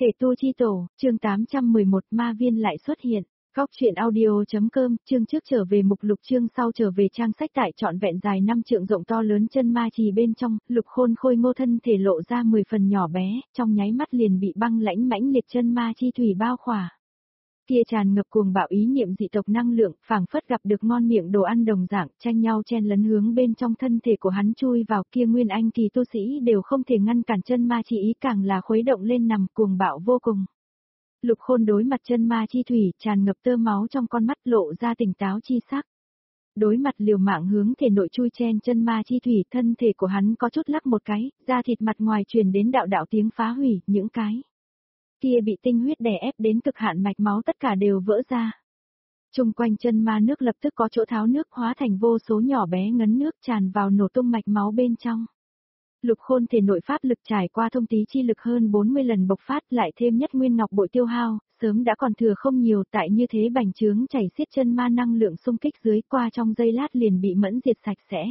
Thể tu chi tổ, chương 811 ma viên lại xuất hiện. Góc truyện audio.com, chương trước trở về mục lục chương sau trở về trang sách tại trọn vẹn dài 5 trượng rộng to lớn chân ma trì bên trong, Lục Khôn khôi ngô thân thể lộ ra 10 phần nhỏ bé, trong nháy mắt liền bị băng lãnh mãnh liệt chân ma chi thủy bao khỏa. Kia tràn ngập cuồng bạo ý niệm dị tộc năng lượng, phảng phất gặp được ngon miệng đồ ăn đồng dạng, tranh nhau chen lấn hướng bên trong thân thể của hắn chui vào, kia nguyên anh kỳ tu sĩ đều không thể ngăn cản chân ma chi ý, càng là khuấy động lên nằm cuồng bạo vô cùng. Lục Khôn đối mặt chân ma chi thủy, tràn ngập tơ máu trong con mắt lộ ra tỉnh táo chi sắc. Đối mặt liều mạng hướng thể nội chui chen chân ma chi thủy, thân thể của hắn có chút lắc một cái, da thịt mặt ngoài truyền đến đạo đạo tiếng phá hủy, những cái kia bị tinh huyết đè ép đến cực hạn mạch máu tất cả đều vỡ ra. Trung quanh chân ma nước lập tức có chỗ tháo nước hóa thành vô số nhỏ bé ngấn nước tràn vào nổ tung mạch máu bên trong. Lục Khôn thể nội pháp lực trải qua thông tí chi lực hơn 40 lần bộc phát lại thêm nhất nguyên ngọc bội tiêu hao, sớm đã còn thừa không nhiều, tại như thế bành trướng chảy xiết chân ma năng lượng xung kích dưới, qua trong giây lát liền bị mẫn diệt sạch sẽ.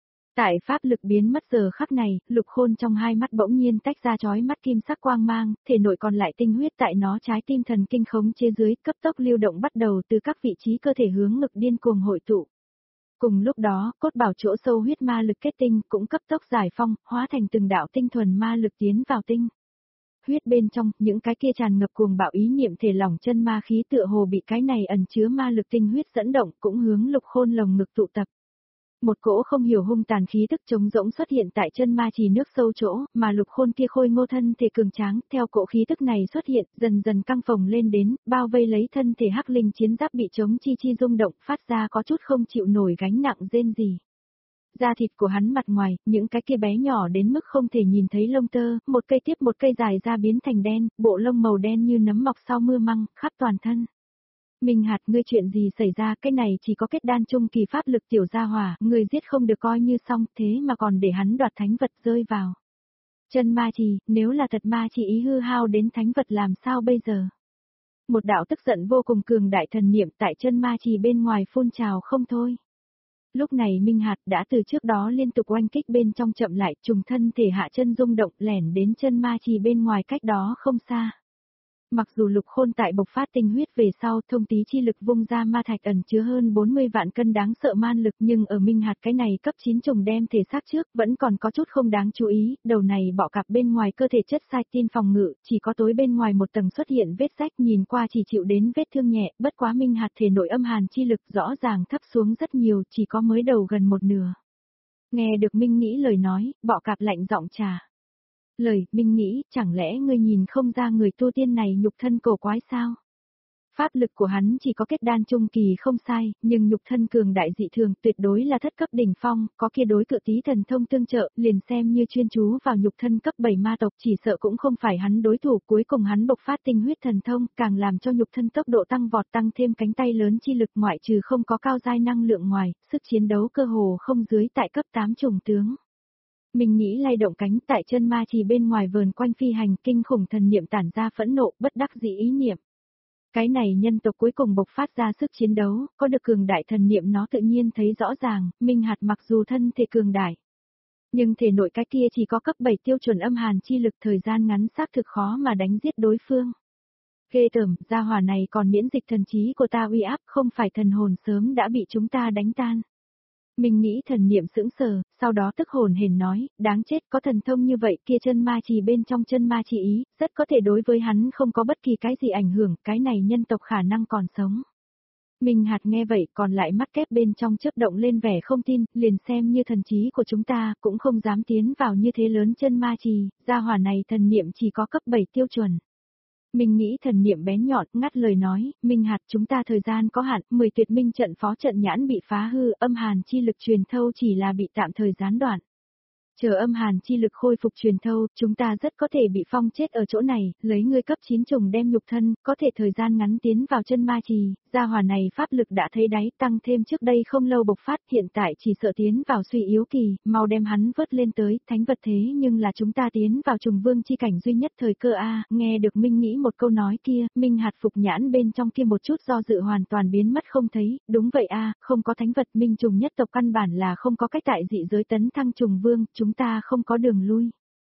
Tại pháp lực biến mất giờ khắc này, Lục Khôn trong hai mắt bỗng nhiên tách ra chói mắt kim sắc quang mang, thể nội còn lại tinh huyết tại nó trái tim thần kinh khống chế dưới, cấp tốc lưu động bắt đầu từ các vị trí cơ thể hướng ngực điên cuồng hội tụ. Cùng lúc đó, cốt bảo chỗ sâu huyết ma lực kết tinh cũng cấp tốc giải phong, hóa thành từng đạo tinh thuần ma lực tiến vào tinh huyết bên trong, những cái kia tràn ngập cuồng bạo ý niệm thể lỏng chân ma khí tựa hồ bị cái này ẩn chứa ma lực tinh huyết dẫn động, cũng hướng Lục Khôn lồng ngực tụ tập. Một cỗ không hiểu hung tàn khí tức trống rỗng xuất hiện tại chân ma trì nước sâu chỗ, mà Lục Khôn kia khôi ngô thân thể cường tráng, theo cỗ khí tức này xuất hiện, dần dần căng phồng lên đến, bao vây lấy thân thể hắc linh chiến giáp bị chống chi chi rung động, phát ra có chút không chịu nổi gánh nặng rên gì. Da thịt của hắn mặt ngoài, những cái kia bé nhỏ đến mức không thể nhìn thấy lông tơ, một cây tiếp một cây dài ra biến thành đen, bộ lông màu đen như nấm mọc sau mưa măng, khắp toàn thân. Minh Hạt, ngươi chuyện gì xảy ra, cái này chỉ có kết đan trung kỳ pháp lực tiểu gia hỏa, ngươi giết không được coi như xong, thế mà còn để hắn đoạt thánh vật rơi vào chân ma trì, nếu là thật ma trì ý hư hao đến thánh vật làm sao bây giờ? Một đạo tức giận vô cùng cường đại thần niệm tại chân ma trì bên ngoài phun trào không thôi. Lúc này Minh Hạt đã từ trước đó liên tục oanh kích bên trong chậm lại, trùng thân thể hạ chân rung động lẻn đến chân ma trì bên ngoài cách đó không xa. Mặc dù Lục Khôn tại bộc phát tinh huyết về sau, thông tí chi lực vung ra ma thạch ẩn chứa hơn 40 vạn cân đáng sợ man lực, nhưng ở Minh Hạt cái này cấp 9 trùng đem thể xác trước, vẫn còn có chút không đáng chú ý, đầu này bọ cạp bên ngoài cơ thể chất sai tin phòng ngự, chỉ có tối bên ngoài một tầng xuất hiện vết rách, nhìn qua chỉ chịu đến vết thương nhẹ, bất quá Minh Hạt thể nội âm hàn chi lực rõ ràng thấp xuống rất nhiều, chỉ có mới đầu gần một nửa. Nghe được Minh nghĩ lời nói, bọ cạp lạnh giọng trà. Lời, Minh nghĩ, chẳng lẽ ngươi nhìn không ra người tu tiên này nhục thân cổ quái sao? Pháp lực của hắn chỉ có kết đan trung kỳ không sai, nhưng nhục thân cường đại dị thường tuyệt đối là thất cấp đỉnh phong, có kia đối cự tí thần thông tương trợ, liền xem như chuyên chú vào nhục thân cấp 7 ma tộc chỉ sợ cũng không phải hắn đối thủ, cuối cùng hắn bộc phát tinh huyết thần thông, càng làm cho nhục thân tốc độ tăng vọt tăng thêm cánh tay lớn chi lực ngoại trừ không có cao giai năng lượng ngoài, sức chiến đấu cơ hồ không dưới tại cấp 8 trùng tướng. Mình nghĩ lay động cánh tại chân ma trì bên ngoài vờn quanh phi hành kinh khủng thần niệm tản ra phẫn nộ bất đắc dĩ ý niệm. Cái này nhân tộc cuối cùng bộc phát ra sức chiến đấu, có được cường đại thần niệm nó tự nhiên thấy rõ ràng, Minh Hạt mặc dù thân thể cường đại. Nhưng thể nội cái kia chỉ có cấp 7 tiêu chuẩn âm hàn chi lực thời gian ngắn xác thực khó mà đánh giết đối phương. Ghê tởm, gia hỏa này còn miễn dịch thần trí của ta uy áp không phải thần hồn sớm đã bị chúng ta đánh tan. Mình nghĩ thần niệm sững sờ, sau đó tức hồn hển nói, đáng chết có thần thông như vậy kia chân ma trì bên trong chân ma trì ý, rất có thể đối với hắn không có bất kỳ cái gì ảnh hưởng, cái này nhân tộc khả năng còn sống. Minh Hạt nghe vậy còn lại mắt kép bên trong chớp động lên vẻ không tin, liền xem như thần trí của chúng ta cũng không dám tiến vào như thế lớn chân ma trì, gia hỏa này thần niệm chỉ có cấp 7 tiêu chuẩn. Mình nghĩ thần niệm bén nhọn, ngắt lời nói, Minh Hạt chúng ta thời gian có hạn, 10 tuyệt minh trận phó trận nhãn bị phá hư, âm hàn chi lực truyền thâu chỉ là bị tạm thời gián đoạn. Chờ âm hàn chi lực khôi phục truyền thâu, chúng ta rất có thể bị phong chết ở chỗ này, lấy ngươi cấp 9 trùng đem nhục thân, có thể thời gian ngắn tiến vào chân ma trì, gia hỏa này pháp lực đã thấy đáy, tăng thêm trước đây không lâu bộc phát, hiện tại chỉ sợ tiến vào suy yếu kỳ, mau đem hắn vớt lên tới, thánh vật thế nhưng là chúng ta tiến vào trùng vương chi cảnh duy nhất thời cơ a. Nghe được Minh nghĩ một câu nói kia, Minh Hạt phục nhãn bên trong kia một chút do dự hoàn toàn biến mất không thấy, đúng vậy a, không có thánh vật Minh trùng nhất tộc căn bản là không có cách tại dị giới tấn thăng trùng vương, chúng ta không có đường lui.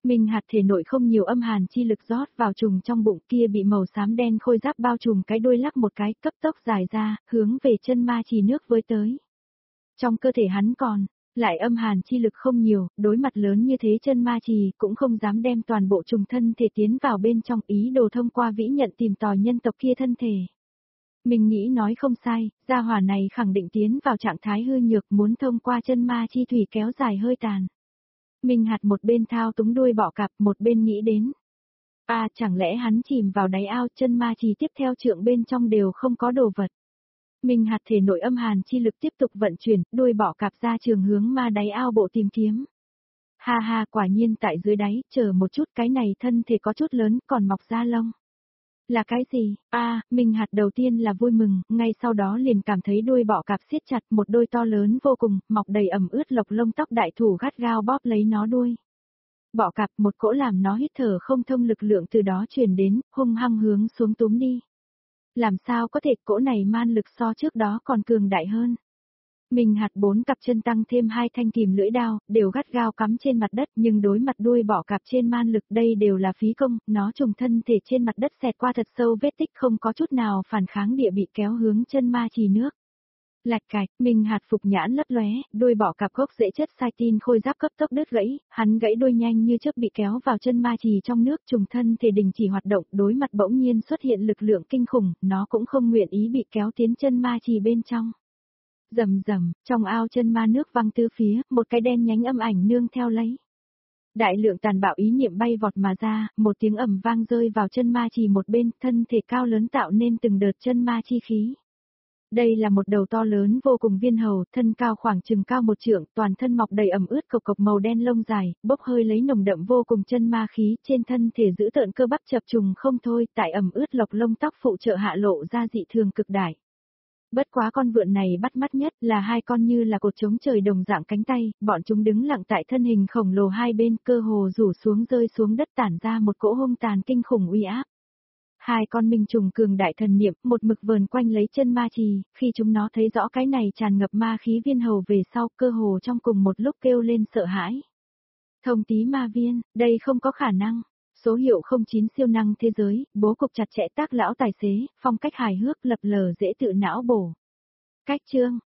Minh hạt thể nội không nhiều âm hàn chi lực rót vào trùng trong bụng kia bị màu xám đen khôi giáp bao trùm cái đuôi lắc một cái cấp tốc dài ra, hướng về chân ma trì nước với tới. Trong cơ thể hắn còn, lại âm hàn chi lực không nhiều, đối mặt lớn như thế chân ma trì cũng không dám đem toàn bộ trùng thân thể tiến vào bên trong ý đồ thông qua vĩ nhận tìm tòi nhân tộc kia thân thể. Mình nghĩ nói không sai, gia hỏa này khẳng định tiến vào trạng thái hư nhược muốn thông qua chân ma chi thủy kéo dài hơi tàn. Minh hạt một bên thao túng đuôi bọ cạp một bên nghĩ đến. Chẳng lẽ hắn chìm vào đáy ao chân ma trì tiếp theo trượng bên trong đều không có đồ vật. Minh hạt thể nội âm hàn chi lực tiếp tục vận chuyển, đuôi bọ cạp ra trường hướng ma đáy ao bộ tìm kiếm. Ha ha, quả nhiên tại dưới đáy, chờ một chút, cái này thân thể có chút lớn, còn mọc da lông. Là cái gì? Minh hạt đầu tiên là vui mừng, ngay sau đó liền cảm thấy đuôi bọ cạp siết chặt, một đôi to lớn vô cùng, mọc đầy ẩm ướt lộc lông tóc đại thủ gắt gao bóp lấy nó đuôi. Bọ cạp một cỗ làm nó hít thở không thông lực lượng từ đó truyền đến, hung hăng hướng xuống túm đi. Làm sao có thể cỗ này man lực so trước đó còn cường đại hơn. Minh hạt 4 cặp chân tăng thêm 2 thanh kìm lưỡi đao, đều gắt gao cắm trên mặt đất nhưng đối mặt đuôi bọ cạp trên man lực đây đều là phí công, nó trùng thân thể trên mặt đất xẹt qua thật sâu vết tích không có chút nào phản kháng địa bị kéo hướng chân ma trì nước. Lạch cạch, Minh hạt phục nhãn lấp lóe, đuôi bọ cạp gốc rễ chất sai tin khôi giáp cấp tốc đứt gãy, hắn gãy đuôi nhanh như chớp bị kéo vào chân ma trì trong nước trùng thân thể đình chỉ hoạt động đối mặt bỗng nhiên xuất hiện lực lượng kinh khủng, nó cũng không nguyện ý bị kéo tiến chân ma trì bên trong. Rầm rầm, trong ao chân ma nước văng tứ phía, một cái đen nhánh âm ảnh nương theo lấy. Đại lượng tàn bạo ý niệm bay vọt mà ra, một tiếng ầm vang rơi vào chân ma trì một bên, thân thể cao lớn tạo nên từng đợt chân ma chi khí. Đây là một đầu to lớn vô cùng viên hầu, thân cao khoảng chừng cao 1 trượng, toàn thân mọc đầy ẩm ướt cộc cộc màu đen lông dài, bốc hơi lấy nồng đậm vô cùng chân ma khí, trên thân thể giữ tợn cơ bắp chập trùng không thôi, tại ẩm ướt lộc lông tóc phụ trợ hạ lộ ra dị thường cực đại. Bất quá con vượn này bắt mắt nhất là 2 con như là cột trống trời đồng dạng cánh tay, bọn chúng đứng lặng tại thân hình khổng lồ hai bên cơ hồ rủ xuống rơi xuống đất tản ra một cỗ hung tàn kinh khủng uy áp. 2 con minh trùng cường đại thần niệm một mực vờn quanh lấy chân ma trì, khi chúng nó thấy rõ cái này tràn ngập ma khí viên hầu về sau cơ hồ trong cùng một lúc kêu lên sợ hãi. Thông tí ma viên, đây không có khả năng. Số hiệu 09 siêu năng thế giới, bố cục chặt chẽ tác lão tài xế, phong cách hài hước lập lờ dễ tự não bổ. Cách chương,